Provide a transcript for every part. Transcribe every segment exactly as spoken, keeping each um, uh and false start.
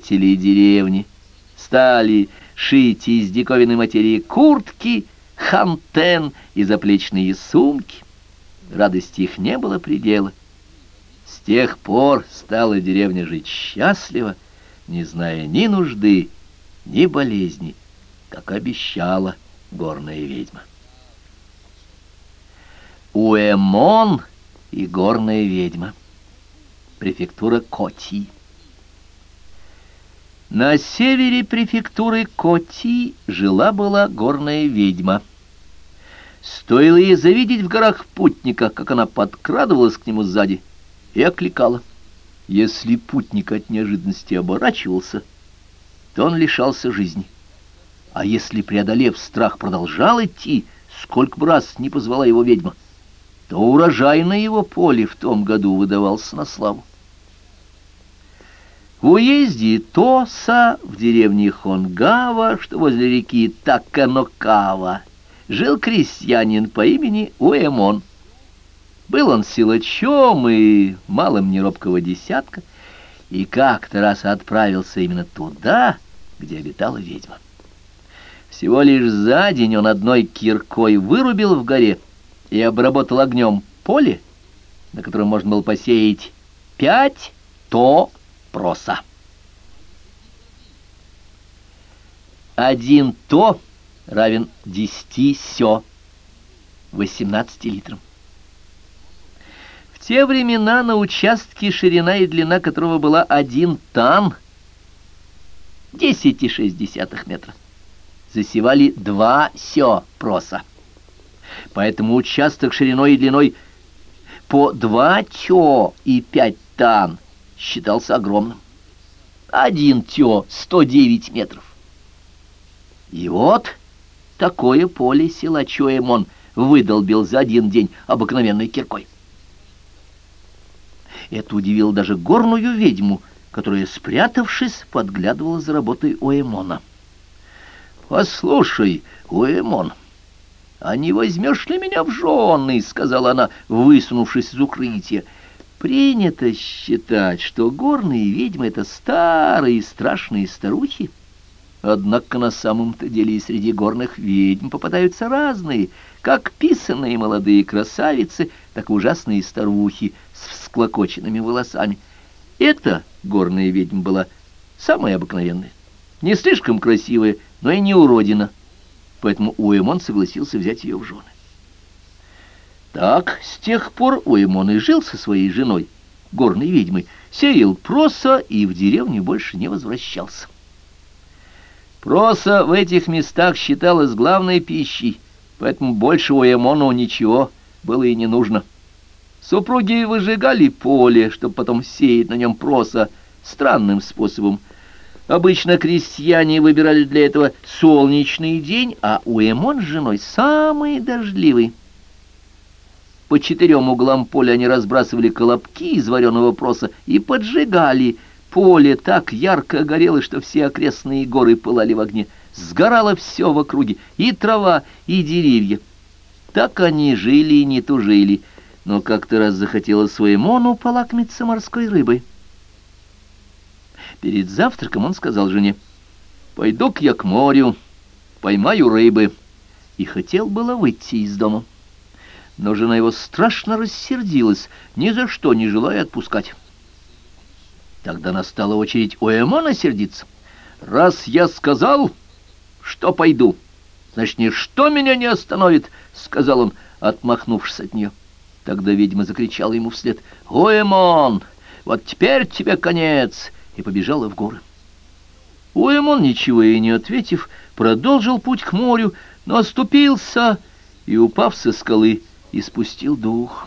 жители деревни стали шить из диковинной материи куртки, хантен и заплечные сумки. Радости их не было предела. С тех пор стала деревня жить счастливо, не зная ни нужды, ни болезни, как обещала горная ведьма. Уэмон и горная ведьма. Префектура Коти. На севере префектуры Коти жила-была горная ведьма. Стоило ей завидеть в горах путника, как она подкрадывалась к нему сзади и окликала. Если путник от неожиданности оборачивался, то он лишался жизни. А если, преодолев страх, продолжал идти, сколько бы раз не позвала его ведьма, то урожай на его поле в том году выдавался на славу. В уезде Тоса, в деревне Хонгава, что возле реки Таканокава, жил крестьянин по имени Уэмон. Был он силачом и малым неробкого десятка, и как-то раз отправился именно туда, где обитала ведьма. Всего лишь за день он одной киркой вырубил в горе и обработал огнем поле, на котором можно было посеять пять то проса. Один то равен десяти сё, восемнадцати литрам. В те времена на участке, ширина и длина которого была один тан, десять и шесть десятых метра, засевали два сё проса. Поэтому участок шириной и длиной по два тё и пять тан считался огромным. Один тё — сто девять метров. И вот такое поле силач Уэмон выдолбил за один день обыкновенной киркой. Это удивило даже горную ведьму, которая, спрятавшись, подглядывала за работой Уэмона. «Послушай, Уэмон, а не возьмешь ли меня в жены?» — сказала она, высунувшись из укрытия. Принято считать, что горные ведьмы — это старые страшные старухи. Однако на самом-то деле и среди горных ведьм попадаются разные, как писаные молодые красавицы, так и ужасные старухи с всклокоченными волосами. Эта горная ведьма была самая обыкновенная, не слишком красивая, но и не уродина, поэтому Уэмон согласился взять ее в жены. Так, с тех пор Уэмон и жил со своей женой, горной ведьмой, сеял проса и в деревню больше не возвращался. Проса в этих местах считалась главной пищей, поэтому больше Уэмону ничего было и не нужно. Супруги выжигали поле, чтобы потом сеять на нем проса странным способом. Обычно крестьяне выбирали для этого солнечный день, а Уэмон с женой самый дождливый. По четырем углам поля они разбрасывали колобки из вареного проса и поджигали. Поле так ярко горело, что все окрестные горы пылали в огне. Сгорало все в округе, и трава, и деревья. Так они жили и не тужили, но как-то раз захотелось Уэмону полакомиться морской рыбой. Перед завтраком он сказал жене: «Пойду-ка я к морю, поймаю рыбы». И хотел было выйти из дома. Но жена его страшно рассердилась, ни за что не желая отпускать. Тогда настала очередь Уэмона сердиться. «Раз я сказал, что пойду, значит, ничто меня не остановит», — сказал он, отмахнувшись от нее. Тогда ведьма закричала ему вслед: «Уэмон, вот теперь тебе конец!» и побежала в горы. Уэмон, ничего и не ответив, продолжил путь к морю, но оступился и, упав со скалы, испустил дух.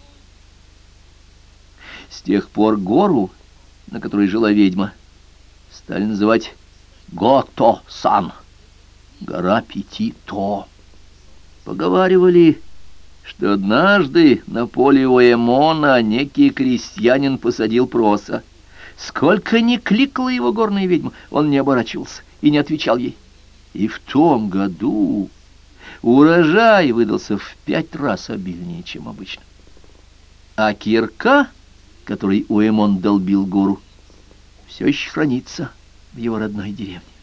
С тех пор гору, на которой жила ведьма, стали называть Гото-сан, гора пяти то. Поговаривали, что однажды на поле Уэмона некий крестьянин посадил проса. Сколько ни кликала его горная ведьма, он не оборачивался и не отвечал ей. И в том году урожай выдался в пять раз обильнее, чем обычно. А кирка, которой Уэмон долбил гору, все еще хранится в его родной деревне.